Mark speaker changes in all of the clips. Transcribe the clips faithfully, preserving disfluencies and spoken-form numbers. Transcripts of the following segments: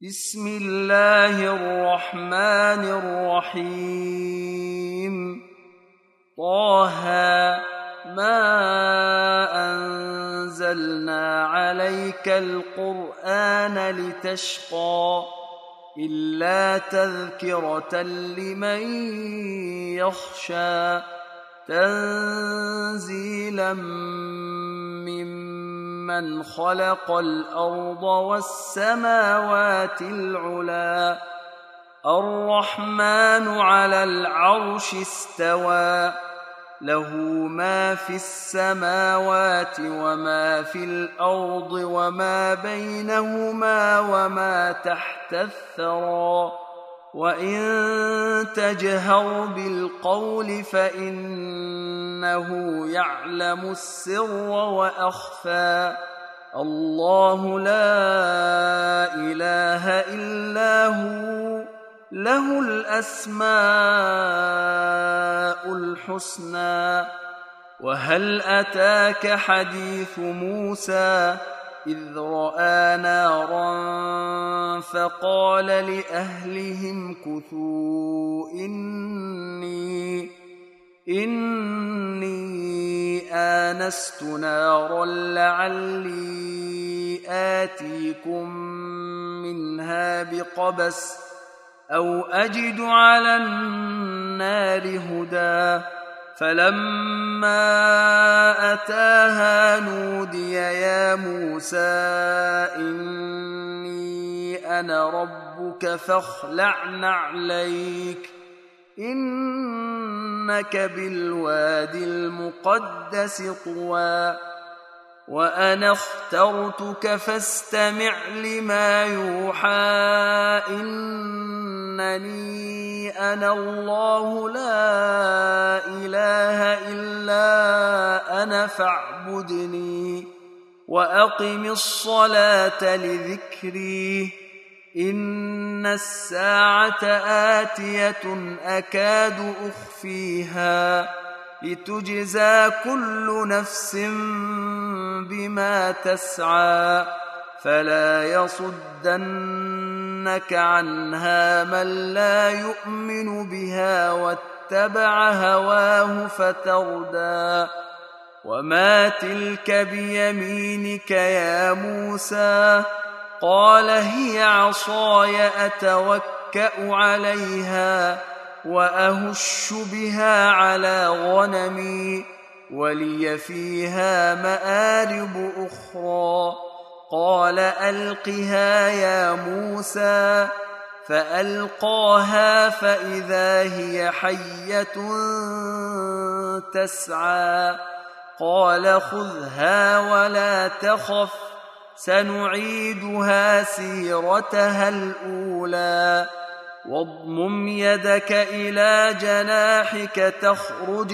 Speaker 1: بسم الله الرحمن الرحيم. طه ما أنزلنا عليك القرآن لتشقى إلا تذكرة لمن يخشى تنزيلا ممن خلق الأرض والسماوات العلى الرحمن على العرش استوى له ما في السماوات وما في الأرض وما بينهما وما تحت الثرى وإن تجهر بالقول فإنه يعلم السر وأخفى الله لا إله إلا هو له الأسماء الحسنى. وهل أتاك حديث موسى إذ رأى نارا فقال لأهلهم كثوا إني, إني آنست نارا لعلي آتيكم منها بقبس أو أجد على النار هدى فلما أتاها نودي يا موسى إني أنا ربك فاخلع نعليك إنك بالوادي المقدس طوى وأنا اخترتك فاستمع لما يوحى إنني أنا الله لا إله إلا أنا فاعبدني وأقم الصلاة لذكري إن الساعة آتية أكاد أخفيها لتجزى كل نفس بما تسعى فلا يصدنك عنها من لا يؤمن بها واتبع هواه فتردى. وما تلك بيمينك يا موسى قال هي عصاي أتوكأ عليها وأهش بها على غنمي ولي فيها مآرب أخرى قال ألقها يا موسى فألقاها فإذا هي حية تسعى قال خذها ولا تخف سنعيدها سيرتها الأولى واضمم يدك إلى جناحك تخرج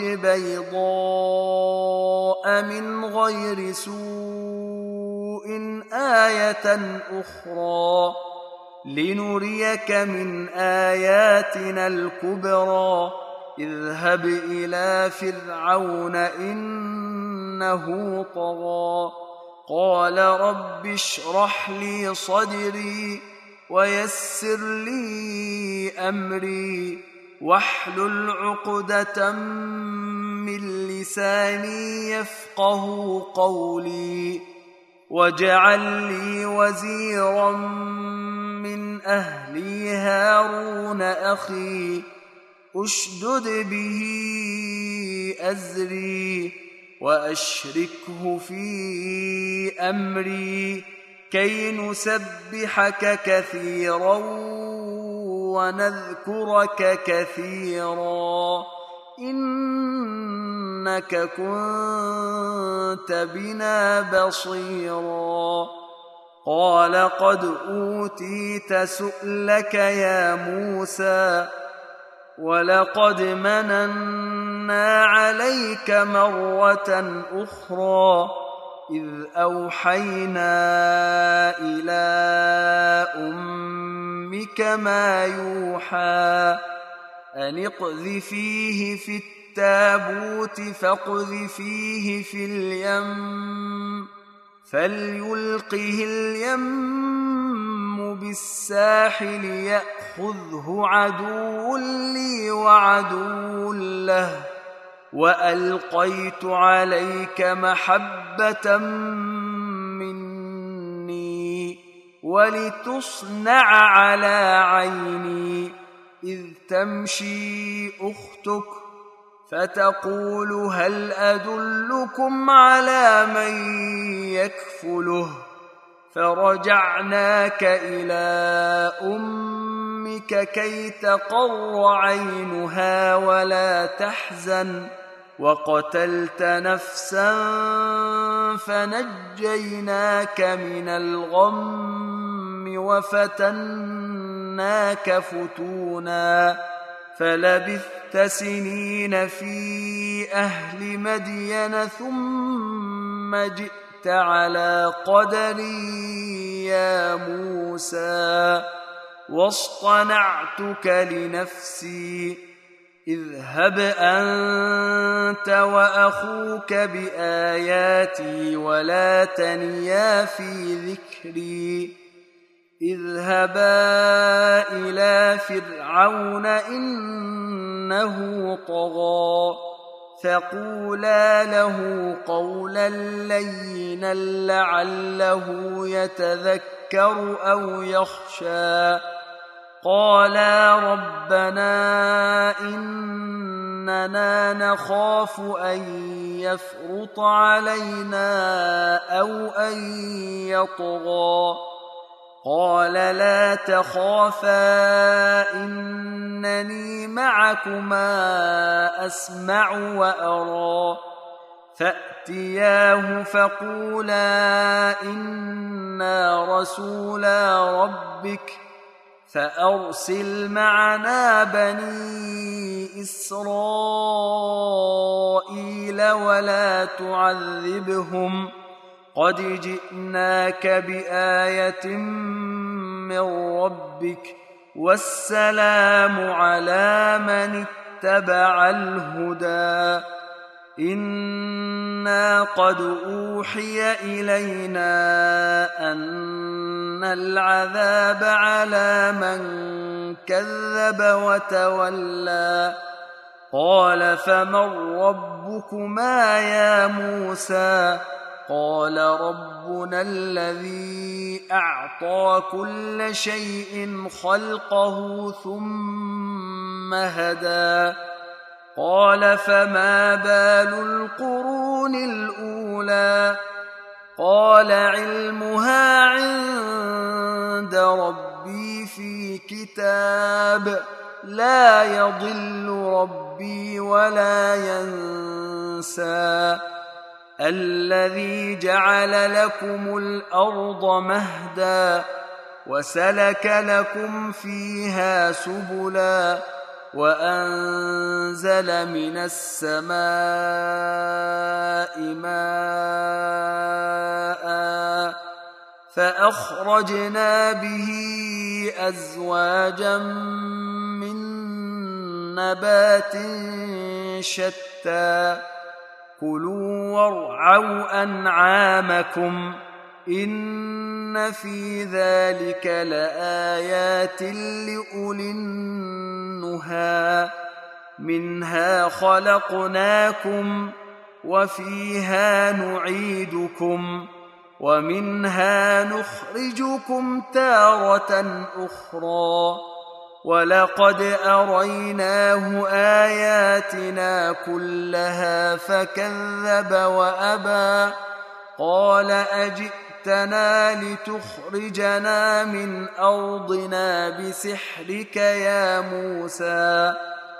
Speaker 1: بيضاء من غير سوء آية أخرى لنريك من آياتنا الكبرى اذهب إلى فرعون إنه طغى قال رب اشرح لي صدري ويسر لي أمري واحلل عقدة من لساني يفقه قولي واجعل لي وزيرا من أهلي هارون أخي أشدد به أزري وأشركه في أمري كي نسبحك كثيرا ونذكرك كثيرا إنك كنت بنا بصيرا قال قد أوتيت سؤلك يا موسى ولقد مننا عليك مرة أخرى إذ أوحينا إلى أمك ما يوحى أن اقذفيه في التابوت فاقذفيه في اليم فليلقه اليم بالساحل يأخذه عدو لي وعدو له، وألقيت عليك محبة مني ولتصنع على عيني إذ تمشي أختك فتقول هل أدلكم على من يكفله، فرجعناك إلى أمك كي تقر عينها ولا تحزن، وقتلت نفسا فنجيناك من الغم وفتناك فتونا، فلبثت سنين في أهل مدين ثم جئت على قدري يا موسى، واصطنعتك لنفسي، اذهب أنت وأخوك بآياتي ولا تنيا في ذكري، اذهبا إلى فرعون إنه طغى، فقولا له قولا لينا لعله يتذكر أو يخشى. قالا ربنا إننا نخاف أن يفرط علينا أو أن يطغى. قال لا تخافا إنني معكما أسمع وأرى. فأتياه فقولا إنا رسولا ربك فأرسل معنا بني إسرائيل ولا تعذبهم قد جئناك بآية من ربك والسلام على من اتبع الهدى. إنا قد أوحي إلينا أن العذاب على من كذب وتولى. قال فمن ربكما يا موسى؟ قال ربنا الذي أعطى كل شيء خلقه ثم هدى. قال فما بال القرون الأولى؟ قال علمها عند ربي في كتاب لا يضل ربي ولا ينسى. الذي جعل لكم الأرض مهدا وسلك لكم فيها سبلا وأنزل من السماء ماء فأخرجنا به أزواجا من نبات شتى. كلوا وارعوا أنعامكم إن في ذلك لآيات لأولي النهى. منها خلقناكم وفيها نعيدكم ومنها نخرجكم تارة أخرى. ولقد أريناه آياتنا كلها فكذب وأبى. قال أجئتنا لتخرجنا من أرضنا بسحرك يا موسى؟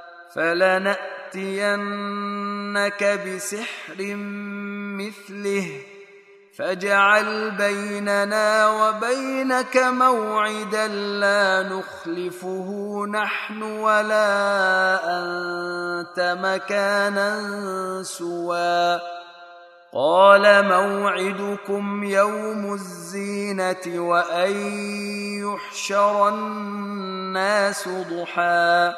Speaker 1: فلنأتينك بسحر مثله فاجعل بيننا وبينك موعدا لا نخلفه نحن ولا أنت مكانا سوى. قال موعدكم يوم الزينة وأن يحشر الناس ضحى.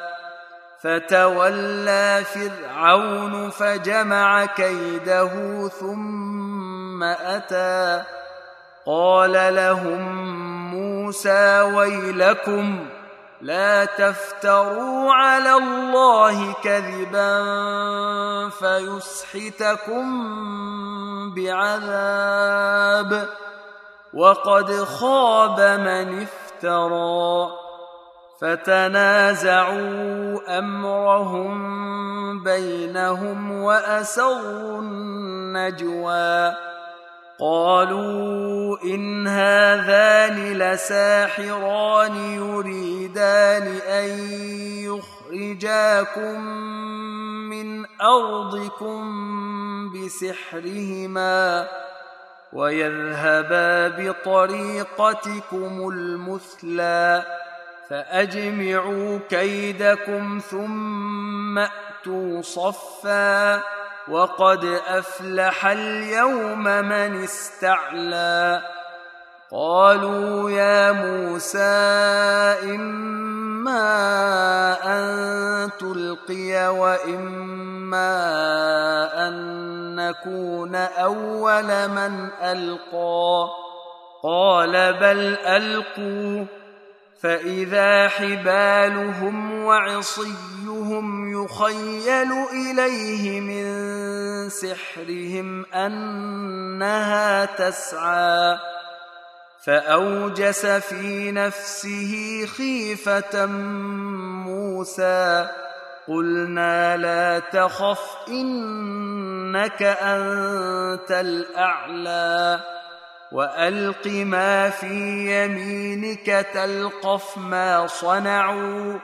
Speaker 1: فتولى فرعون فجمع كيده ثم أتى. قال لهم موسى ويلكم لا تفتروا على الله كذبا فيسحتكم بعذاب وقد خاب من افترى. فتنازعوا أمرهم بينهم وأسروا النجوى قالوا إن هذان لساحران يريدان أن يخرجاكم من أرضكم بسحرهما ويذهبا بطريقتكم المثلى فأجمعوا كيدكم ثم أتوا صفا وقد أفلح اليوم من استعلى. قالوا يا موسى إما أن تلقي وإما أن نكون أول من ألقى قال بل ألقوا فإذا حبالهم وعصيهم يخيل إليه من سحرهم أنها تسعى فأوجس في نفسه خيفة موسى قلنا لا تخف إنك أنت الأعلى وألق ما في يمينك تلقف ما صنعوا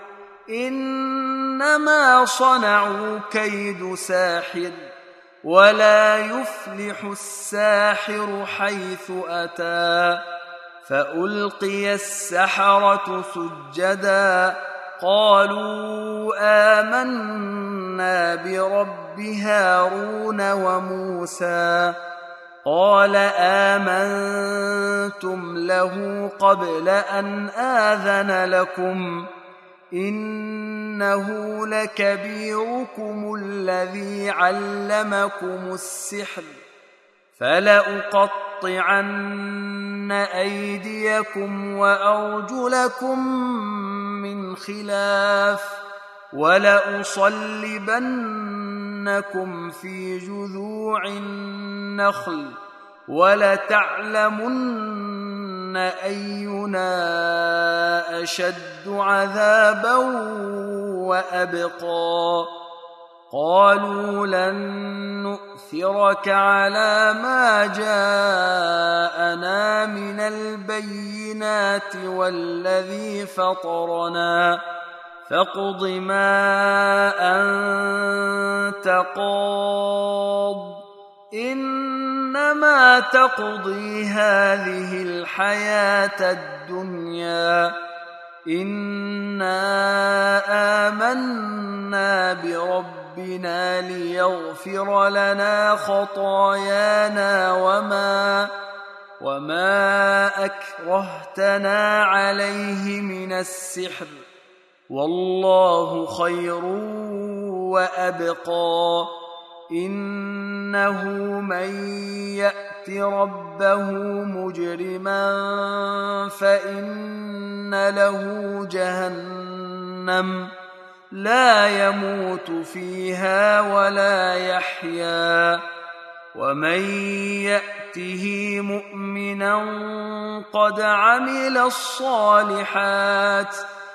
Speaker 1: إنما صنعوا كيد ساحر ولا يفلح الساحر حيث أتى. فألقي السحرة سجدا قالوا آمنا برب هارون وموسى قال آمنتم له قبل أن آذن لكم إنه لكبيركم الذي علمكم السحر فلأقطعن أيديكم وأرجلكم من خلاف ولأصلبنكم في جذوع النخل ولتعلمن أينا أشد عذابا وأبقى. قالوا لن نؤثرك على ما جاءنا من البينات والذي فطرنا فاقض ما أنت قاض إنما تقضي هذه الحياة الدنيا إنا آمنا بربنا ليغفر لنا خطايانا وما وما أكرهتنا عليه من السحر والله خير وأبقى. إنه من يأت ربه مجرما فإن له جهنم لا يموت فيها ولا يحيا ومن يأته مؤمنا قد عمل الصالحات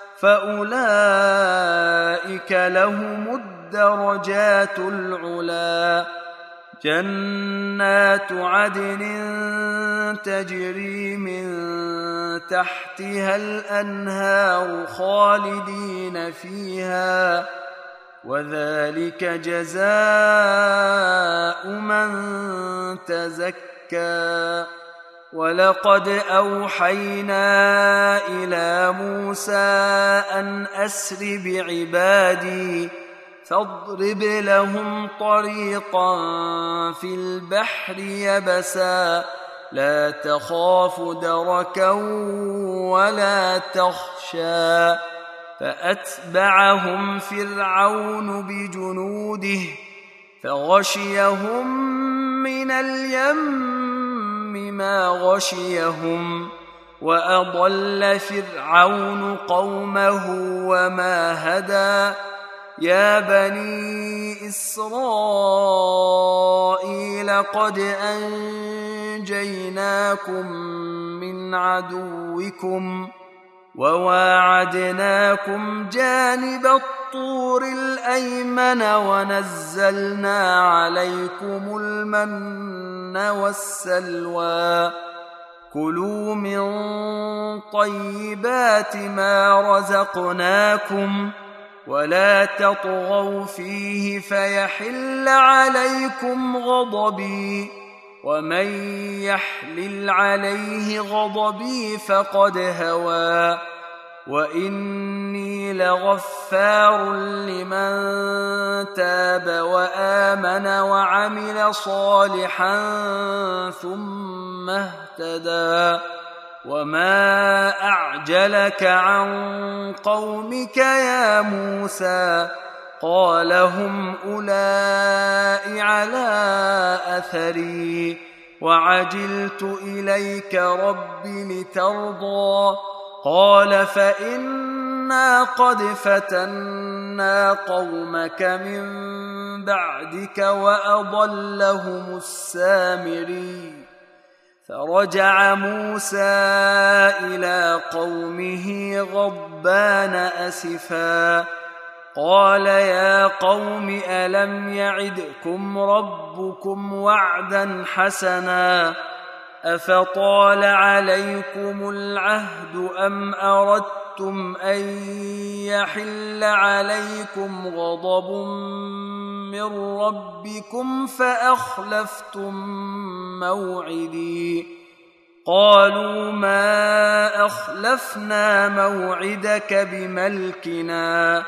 Speaker 1: فأولئك لهم الدرجات العلا. جنات عدن تجري من تحتها الأنهار خالدين فيها وذلك جزاء من تزكى. ولقد أوحينا إلى موسى أن أسر بعبادي فاضرب لهم طريقا في البحر يبسا لا تخاف دركا ولا تخشى. فأتبعهم فرعون بجنوده فغشيهم من اليم ما غشيهم وأضل فرعون قومه وما هدى يا بني إسرائيل قد أنجيناكم من عدوكم وواعدناكم جانب الطور الأيمن ونزلنا عليكم المن والسلوى كلوا من طيبات ما رزقناكم ولا تطغوا فيه فيحل عليكم غضبي ومن يحلل عليه غضبي فقد هوى وإني لغفار لمن تاب وآمن وعمل صالحا ثم اهتدى وما أعجلك عن قومك يا موسى قال هم أولئك على أثري وعجلت إليك رب لترضى قال فإنا قد فتنا قومك من بعدك وأضلهم السامري فرجع موسى إلى قومه غضبان أسفا قال يا قوم ألم يعدكم ربكم وعدا حسنا أفطال عليكم العهد أم أردتم أن يحل عليكم غضب من ربكم فأخلفتم موعدي قالوا ما أخلفنا موعدك بملكنا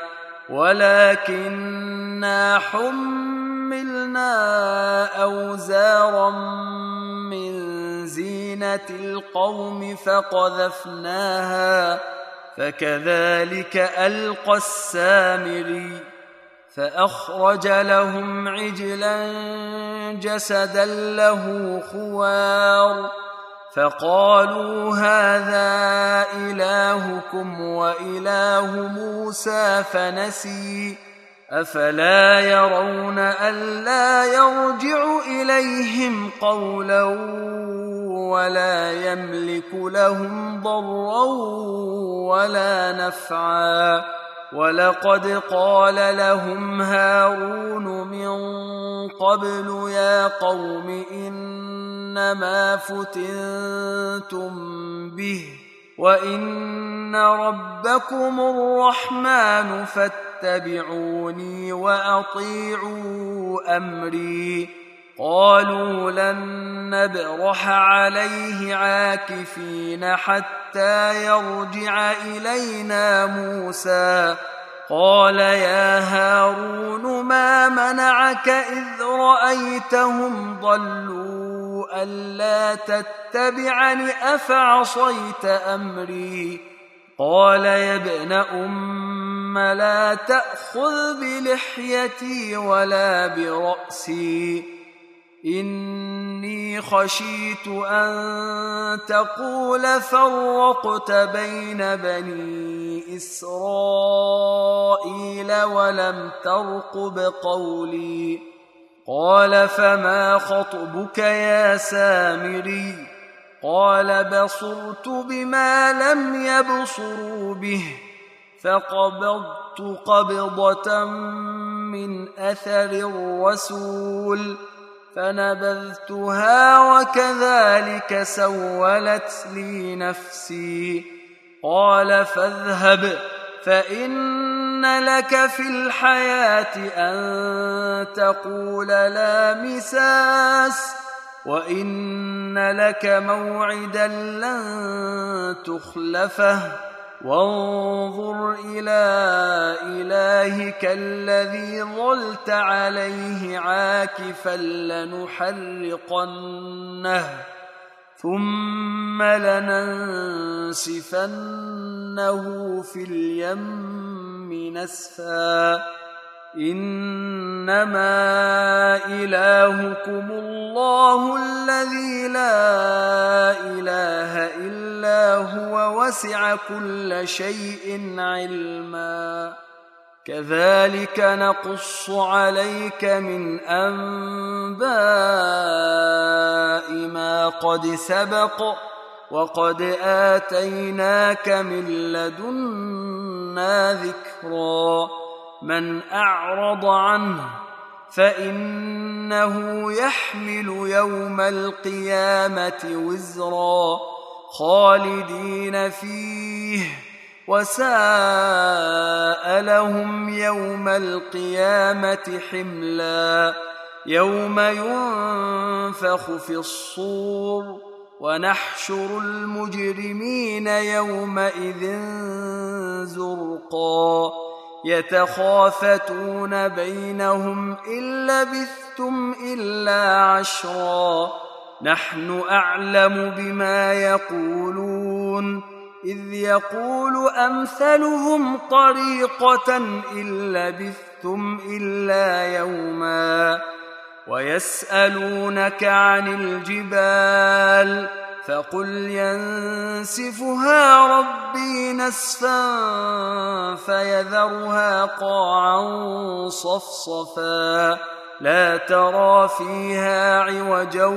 Speaker 1: ولكننا حملنا أوزارا من زينة القوم فقذفناها فكذلك ألقى السامري فأخرج لهم عجلا جسدا له خوار فقالوا هذا إلهكم وإله موسى فنسي أفلا يرون ألا يرجع إليهم قولا ولا يملك لهم ضرا ولا نفعا ولقد قال لهم هارون من قبل يا قوم إنما فتنتم به وإن ربكم الرحمن فاتبعوني وأطيعوا أمري قالوا لن نبرح عليه عاكفين حتى يرجع إلينا موسى قال يا هارون ما منعك إذ رأيتهم ضلوا ألا تتبعني أفعصيت أمري قال يا ابن أم لا تأخذ بلحيتي ولا برأسي إني خشيت أن تقول فرقت بين بني إسرائيل ولم ترقب قولي قال فما خطبك يا سامري قال بصرت بما لم يبصروا به فقبضت قبضة من أثر الرسول فنبذتها وكذلك سولت لي نفسي قال فاذهب فإن لك في الحياة أن تقول لا مساس وإن لك موعدا لن تخلفه وانظر إلى إلهك الذي ظلت عليه عاكفا لنحرقنه ثم لننسفنه في اليم نسفا إنما إلهكم الله الذي لا إله إلا هو وسع كل شيء علما كذلك نقص عليك من أنباء ما قد سبق وقد آتيناك من لدنا ذكرا من أعرض عنه فإنه يحمل يوم القيامة وزرا خالدين فيه وساء لهم يوم القيامة حملا يوم ينفخ في الصور ونحشر المجرمين يومئذ زرقا يتخافتون بينهم إن لبثتم إلا عشرا نحن أعلم بما يقولون إذ يقول أمثلهم طريقة إن لبثتم إلا يوما ويسألونك عن الجبال فقل ينسفها ربي نسفا فيذرها قاعا صفصفا لا ترى فيها عوجا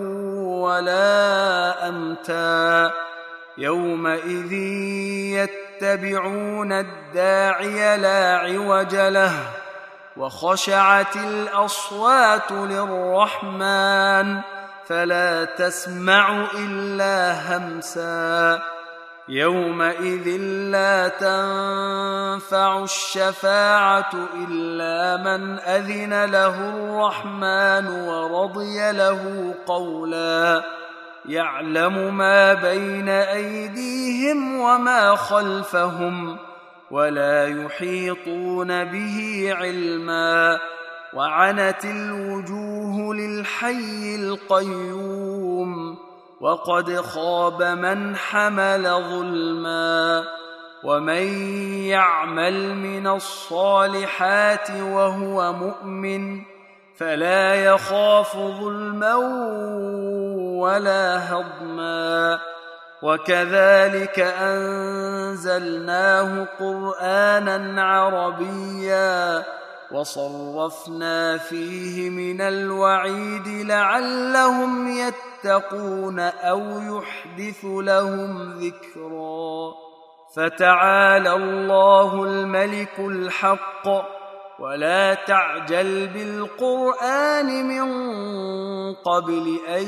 Speaker 1: ولا أمتا يومئذ يتبعون الداعي لا عوج له وخشعت الأصوات للرحمن فلا تسمع إلا همسا يومئذ لا تنفع الشفاعة إلا من أذن له الرحمن ورضي له قولا يعلم ما بين أيديهم وما خلفهم ولا يحيطون به علما وعنت الوجوه للحي القيوم وقد خاب من حمل ظلما ومن يعمل من الصالحات وهو مؤمن فلا يخاف ظلما ولا هضما وكذلك أنزلناه قرآنا عربيا وصرفنا فيه من الوعيد لعلهم يتقون أو يحدث لهم ذكرا فتعالى الله الملك الحق ولا تعجل بالقرآن من قبل أن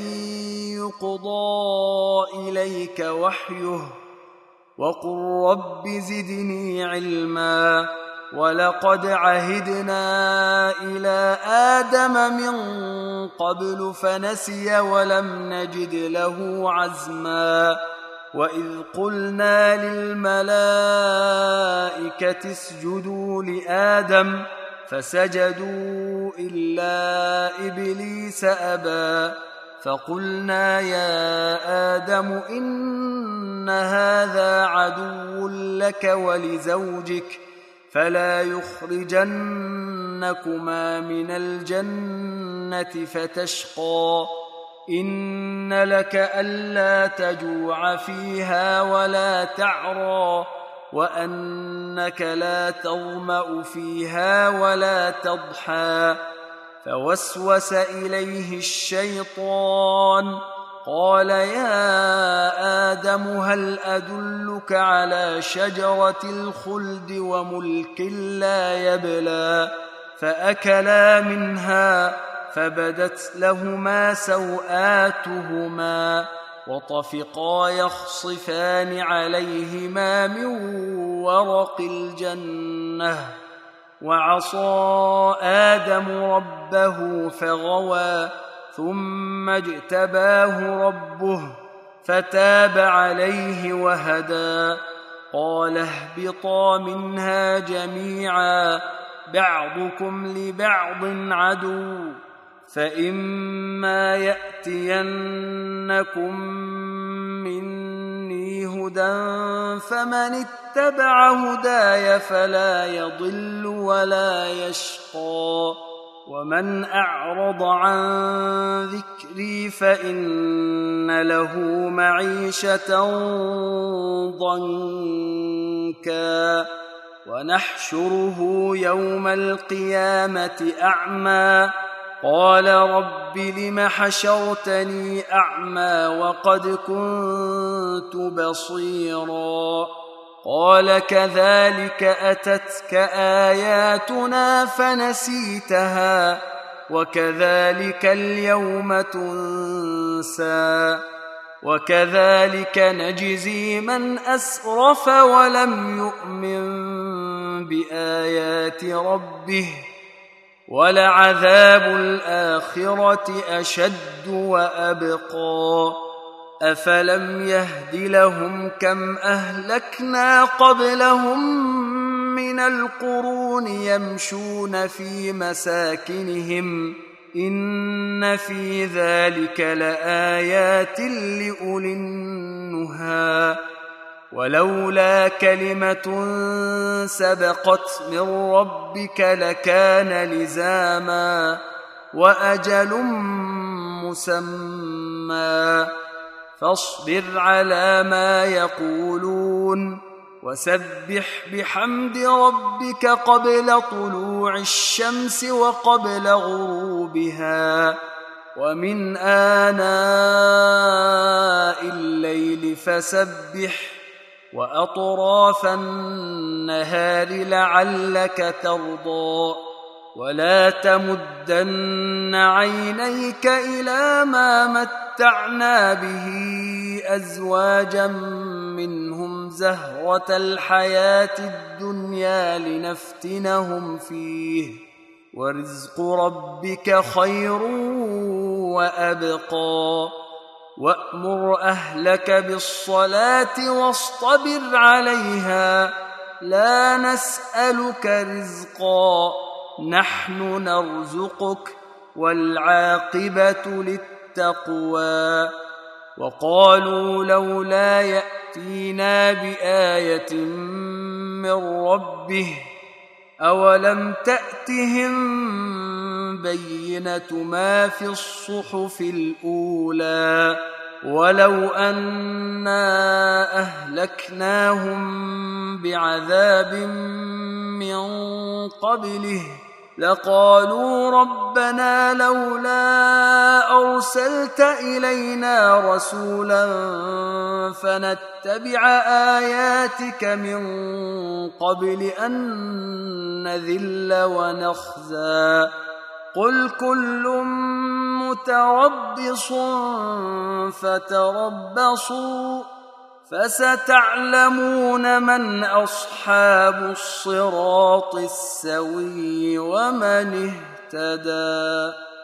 Speaker 1: يقضى إليك وحيه وقل رب زدني علما ولقد عهدنا إلى آدم من قبل فنسي ولم نجد له عزما وإذ قلنا للملائكة اسجدوا لآدم فسجدوا إلا إبليس أبى فقلنا يا آدم إن هذا عدو لك ولزوجك فلا يخرجنكما من الجنة فتشقى إن لك ألا تجوع فيها ولا تعرى وأنك لا تظمأ فيها ولا تضحى فوسوس إليه الشيطان قال يا آدم هل أدلك على شجرة الخلد وملك لا يبلى فأكلا منها فبدت لهما سوآتهما وطفقا يخصفان عليهما من ورق الجنة وعصى آدم ربه فغوى ثم اجتباه ربه فتاب عليه وهدى قال اهبطا منها جميعا بعضكم لبعض عدو فإما يأتينكم مني هدى فمن اتبع هداي فلا يضل ولا يشقى ومن أعرض عن ذكري فإن له معيشة ضنكا ونحشره يوم القيامة أعمى قال رب لم حشرتني أعمى وقد كنت بصيرا قال كذلك أتتك آياتنا فنسيتها وكذلك اليوم تنسى وكذلك نجزي من أسرف ولم يؤمن بآيات ربه ولعذاب الآخرة أشد وأبقى أفلم يهد لهم كم أهلكنا قبلهم من القرون يمشون في مساكنهم إن في ذلك لآيات لأولي النهى ولولا كلمة سبقت من ربك لكان لزاما وأجل مسمى فاصبر على ما يقولون وسبح بحمد ربك قبل طلوع الشمس وقبل غروبها ومن آناء الليل فسبح وأطراف النهار لعلك ترضى ولا تمدن عينيك إلى ما متعنا به أزواجا منهم زهرة الحياة الدنيا لنفتنهم فيه ورزق ربك خير وأبقى وأمر أهلك بالصلاة واصطبر عليها لا نسألك رزقا نحن نرزقك والعاقبة للتقوى وقالوا لولا يأتينا بآية من ربه أولم تأتهم بينة ما في الصحف الأولى ولو أنا أهلكناهم بعذاب من قبله لقالوا ربنا لولا أرسلت إلينا رسولا فنتبع آياتك من قبل أن نذل ونخزى قل كل متربص فتربصوا فستعلمون من أصحاب الصراط السوي ومن اهتدى.